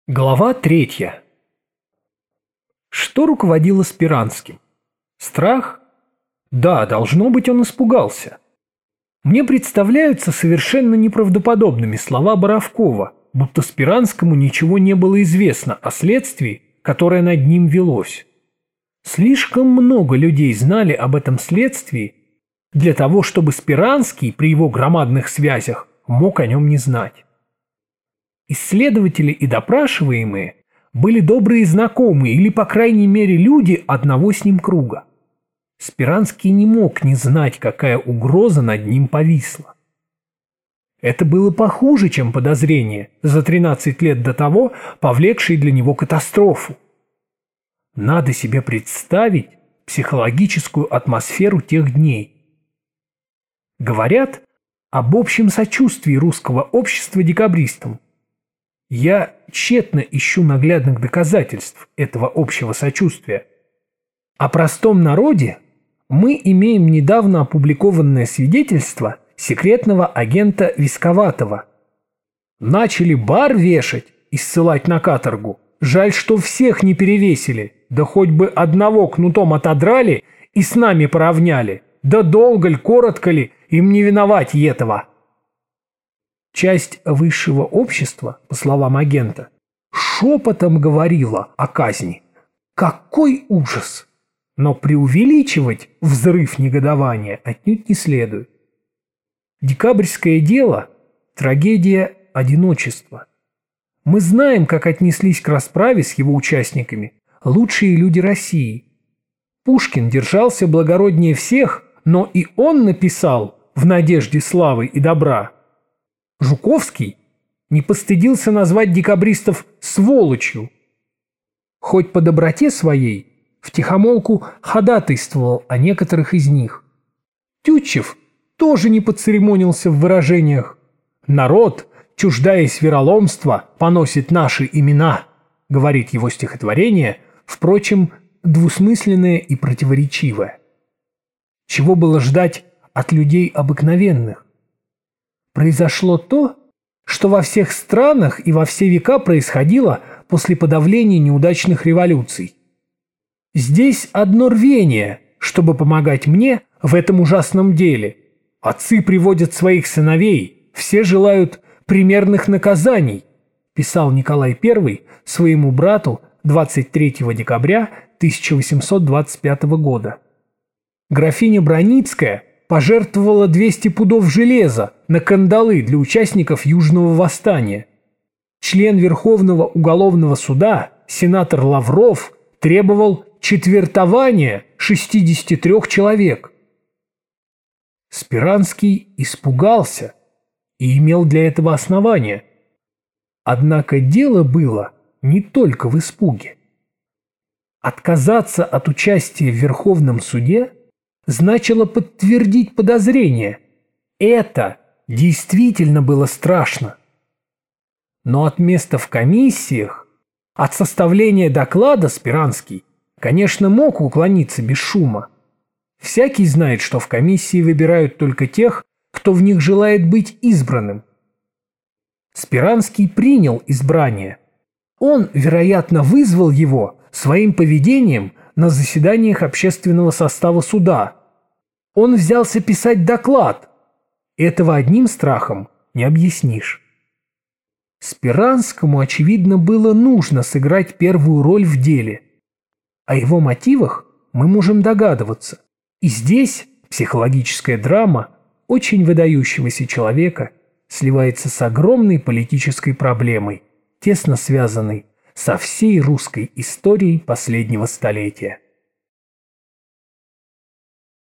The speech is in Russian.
Глава 3. Что руководило Спиранским? Страх? Да, должно быть, он испугался. Мне представляются совершенно неправдоподобными слова Боровкова, будто Спиранскому ничего не было известно о следствии, которое над ним велось. Слишком много людей знали об этом следствии для того, чтобы Спиранский при его громадных связях мог о нем не знать. Исследователи и допрашиваемые были добрые знакомые или, по крайней мере, люди одного с ним круга. Спиранский не мог не знать, какая угроза над ним повисла. Это было похуже, чем подозрение, за 13 лет до того повлекшее для него катастрофу. Надо себе представить психологическую атмосферу тех дней. Говорят об общем сочувствии русского общества декабристам. Я тщетно ищу наглядных доказательств этого общего сочувствия. О простом народе мы имеем недавно опубликованное свидетельство секретного агента Висковатого. Начали бар вешать и ссылать на каторгу. Жаль, что всех не перевесили, да хоть бы одного кнутом отодрали и с нами поравняли. Да долго ли, коротко ли, им не виновать этого. Часть высшего общества, по словам агента, шепотом говорила о казни. Какой ужас! Но преувеличивать взрыв негодования отнюдь не следует. Декабрьское дело – трагедия одиночества. Мы знаем, как отнеслись к расправе с его участниками лучшие люди России. Пушкин держался благороднее всех, но и он написал «В надежде славы и добра». Жуковский не постыдился назвать декабристов «сволочью». Хоть по доброте своей втихомолку ходатайствовал о некоторых из них. Тютчев тоже не поцеремонился в выражениях «народ, чуждаясь вероломства, поносит наши имена», говорит его стихотворение, впрочем, двусмысленное и противоречивое. Чего было ждать от людей обыкновенных? Произошло то, что во всех странах и во все века происходило после подавления неудачных революций. Здесь одно рвение, чтобы помогать мне в этом ужасном деле. Отцы приводят своих сыновей, все желают примерных наказаний, писал Николай I своему брату 23 декабря 1825 года. Графиня Броницкая пожертвовала 200 пудов железа на кандалы для участников Южного восстания. Член Верховного уголовного суда, сенатор Лавров, требовал четвертования 63 человек. Спиранский испугался и имел для этого основания. Однако дело было не только в испуге. Отказаться от участия в Верховном суде значило подтвердить подозрение. Это действительно было страшно. Но от места в комиссиях, от составления доклада Спиранский, конечно, мог уклониться без шума. Всякий знает, что в комиссии выбирают только тех, кто в них желает быть избранным. Спиранский принял избрание. Он, вероятно, вызвал его своим поведением на заседаниях общественного состава суда. Он взялся писать доклад. Этого одним страхом не объяснишь. Спиранскому, очевидно, было нужно сыграть первую роль в деле. О его мотивах мы можем догадываться. И здесь психологическая драма очень выдающегося человека сливается с огромной политической проблемой, тесно связанной со всей русской историей последнего столетия.